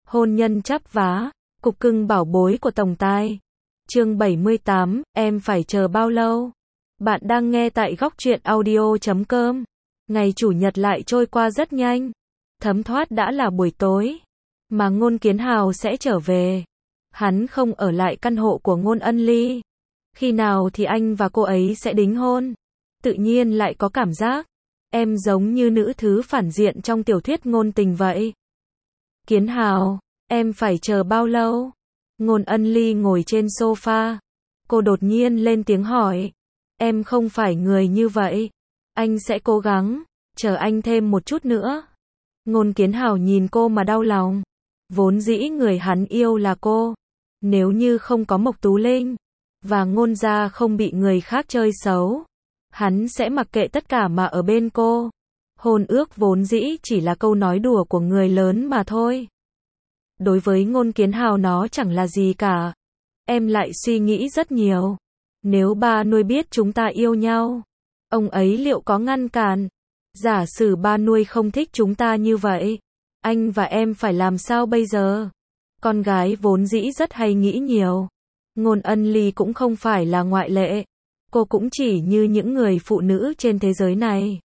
Hôn nhân chắp vá, cục cưng bảo bối của tổng tài. Chương 78, em phải chờ bao lâu? Bạn đang nghe tại góc truyện audio.com. Ngày chủ nhật lại trôi qua rất nhanh. Thấm thoát đã là buổi tối. Mà Ngôn Kiến Hào sẽ trở về. Hắn không ở lại căn hộ của Ngôn Ân Ly. Khi nào thì anh và cô ấy sẽ đính hôn? Tự nhiên lại có cảm giác em giống như nữ thứ phản diện trong tiểu thuyết ngôn tình vậy. Kiến Hào, em phải chờ bao lâu? Ngôn Ân Ly ngồi trên sofa. Cô đột nhiên lên tiếng hỏi. Em không phải người như vậy. Anh sẽ cố gắng, chờ anh thêm một chút nữa. Ngôn Kiến Hào nhìn cô mà đau lòng. Vốn dĩ người hắn yêu là cô. Nếu như không có Mộc Tú Linh, và Ngôn gia không bị người khác chơi xấu, hắn sẽ mặc kệ tất cả mà ở bên cô. Hôn ước vốn dĩ chỉ là câu nói đùa của người lớn mà thôi. Đối với Ngôn Kiến Hào nó chẳng là gì cả. Em lại suy nghĩ rất nhiều. Nếu ba nuôi biết chúng ta yêu nhau, ông ấy liệu có ngăn cản? Giả sử ba nuôi không thích chúng ta như vậy, anh và em phải làm sao bây giờ? Con gái vốn dĩ rất hay nghĩ nhiều. Ngôn Ân Ly cũng không phải là ngoại lệ. Cô cũng chỉ như những người phụ nữ trên thế giới này.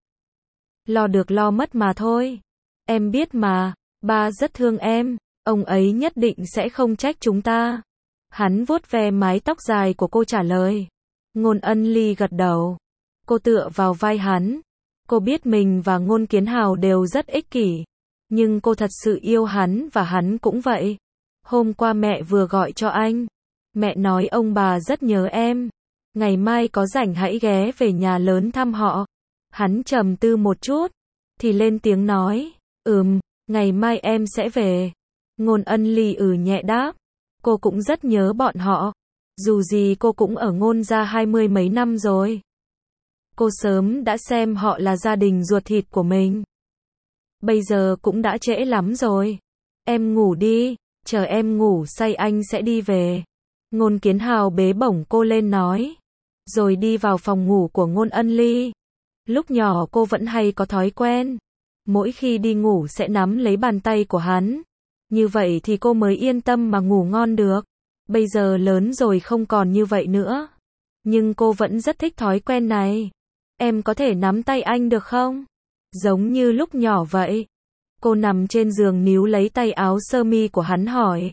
Lo được lo mất mà thôi. Em biết mà, ba rất thương em, ông ấy nhất định sẽ không trách chúng ta. Hắn vuốt ve mái tóc dài của cô trả lời. Ngôn Ân Ly gật đầu. Cô tựa vào vai hắn. Cô biết mình và Ngôn Kiến Hào đều rất ích kỷ. Nhưng cô thật sự yêu hắn và hắn cũng vậy. Hôm qua mẹ vừa gọi cho anh. Mẹ nói ông bà rất nhớ em. Ngày mai có rảnh hãy ghé về nhà lớn thăm họ. Hắn trầm tư một chút, thì lên tiếng nói. Ngày mai em sẽ về. Ngôn Ân Ly nhẹ đáp. Cô cũng rất nhớ bọn họ. Dù gì cô cũng ở Ngôn gia 20 mấy năm rồi. Cô sớm đã xem họ là gia đình ruột thịt của mình. Bây giờ cũng đã trễ lắm rồi. Em ngủ đi, chờ em ngủ say anh sẽ đi về. Ngôn Kiến Hào bế bổng cô lên nói. Rồi đi vào phòng ngủ của Ngôn Ân Ly. Lúc nhỏ cô vẫn hay có thói quen. Mỗi khi đi ngủ sẽ nắm lấy bàn tay của hắn. Như vậy thì cô mới yên tâm mà ngủ ngon được. Bây giờ lớn rồi không còn như vậy nữa. Nhưng cô vẫn rất thích thói quen này. Em có thể nắm tay anh được không? Giống như lúc nhỏ vậy. Cô nằm trên giường níu lấy tay áo sơ mi của hắn hỏi.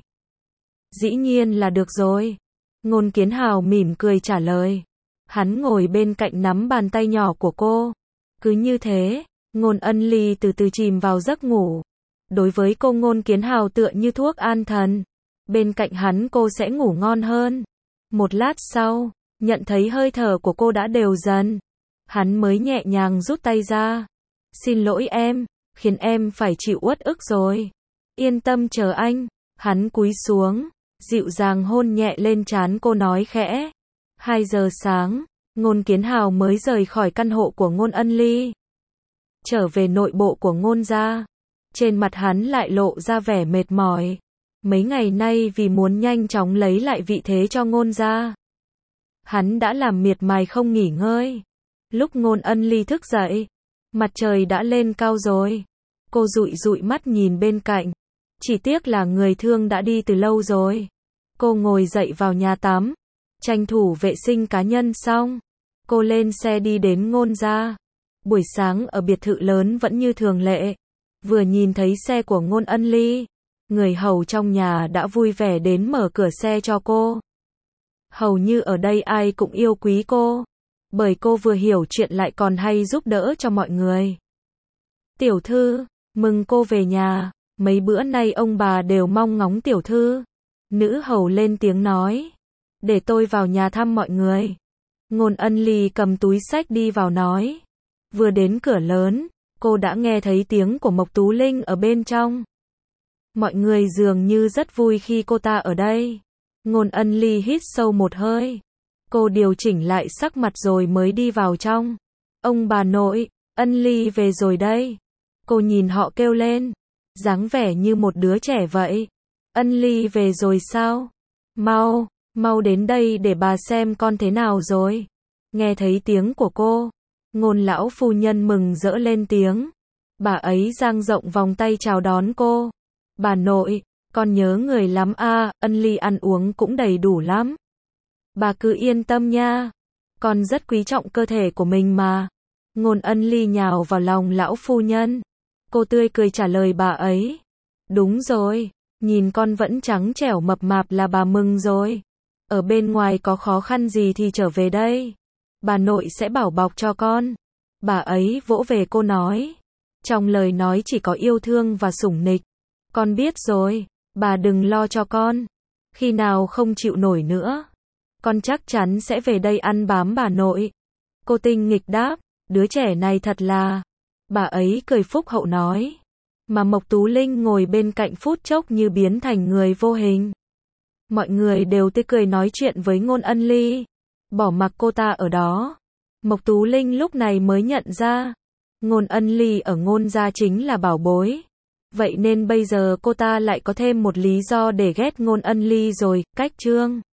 Dĩ nhiên là được rồi. Ngôn Kiến Hào mỉm cười trả lời. Hắn ngồi bên cạnh nắm bàn tay nhỏ của cô. Cứ như thế, Ngôn Ân Ly từ từ chìm vào giấc ngủ. Đối với cô Ngôn Kiến Hào tựa như thuốc an thần. Bên cạnh hắn cô sẽ ngủ ngon hơn. Một lát sau, nhận thấy hơi thở của cô đã đều dần. Hắn mới nhẹ nhàng rút tay ra. Xin lỗi em, khiến em phải chịu uất ức rồi. Yên tâm chờ anh. Hắn cúi xuống, dịu dàng hôn nhẹ lên trán cô nói khẽ. 2 giờ sáng, Ngôn Kiến Hào mới rời khỏi căn hộ của Ngôn Ân Ly. Trở về nội bộ của Ngôn gia. Trên mặt hắn lại lộ ra vẻ mệt mỏi. Mấy ngày nay vì muốn nhanh chóng lấy lại vị thế cho Ngôn gia, hắn đã làm miệt mài không nghỉ ngơi. Lúc Ngôn Ân Ly thức dậy, mặt trời đã lên cao rồi. Cô dụi dụi mắt nhìn bên cạnh. Chỉ tiếc là người thương đã đi từ lâu rồi. Cô ngồi dậy vào nhà tắm. Tranh thủ vệ sinh cá nhân xong. Cô lên xe đi đến Ngôn gia. Buổi sáng ở biệt thự lớn vẫn như thường lệ. Vừa nhìn thấy xe của Ngôn Ân Ly, người hầu trong nhà đã vui vẻ đến mở cửa xe cho cô. Hầu như ở đây ai cũng yêu quý cô. Bởi cô vừa hiểu chuyện lại còn hay giúp đỡ cho mọi người. Tiểu thư, mừng cô về nhà. Mấy bữa nay ông bà đều mong ngóng tiểu thư. Nữ hầu lên tiếng nói. Để tôi vào nhà thăm mọi người. Ngôn Ân Ly cầm túi xách đi vào nói. Vừa đến cửa lớn, cô đã nghe thấy tiếng của Mộc Tú Linh ở bên trong. Mọi người dường như rất vui khi cô ta ở đây. Ngôn Ân Ly hít sâu một hơi. Cô điều chỉnh lại sắc mặt rồi mới đi vào trong. Ông bà nội, Ân Ly về rồi đây. Cô nhìn họ kêu lên. Dáng vẻ như một đứa trẻ vậy. Ân Ly về rồi sao? Mau đến đây để bà xem con thế nào rồi. Nghe thấy tiếng của cô, Ngôn lão phu nhân mừng rỡ lên tiếng. Bà ấy dang rộng vòng tay chào đón cô. Bà nội, Con nhớ người lắm a, Ân Ly ăn uống cũng đầy đủ lắm. Bà cứ yên tâm nha. Con rất quý trọng cơ thể của mình mà. Ngôn Ân Ly nhào vào lòng lão phu nhân. Cô tươi cười trả lời bà ấy. Đúng rồi, nhìn con vẫn trắng trẻo mập mạp là bà mừng rồi. Ở bên ngoài có khó khăn gì thì trở về đây. Bà nội sẽ bảo bọc cho con. Bà ấy vỗ về cô nói. Trong lời nói chỉ có yêu thương và sủng nịch. Con biết rồi, bà đừng lo cho con. Khi nào không chịu nổi nữa, con chắc chắn sẽ về đây ăn bám bà nội. Cô tinh nghịch đáp, đứa trẻ này thật là. Bà ấy cười phúc hậu nói. Mà Mộc Tú Linh ngồi bên cạnh phút chốc như biến thành người vô hình. Mọi người đều tươi cười nói chuyện với Ngôn Ân Ly. Bỏ mặc cô ta ở đó. Mộc Tú Linh lúc này mới nhận ra. Ngôn Ân Ly ở Ngôn gia chính là bảo bối. Vậy nên bây giờ cô ta lại có thêm một lý do để ghét Ngôn Ân Ly rồi. Cách chương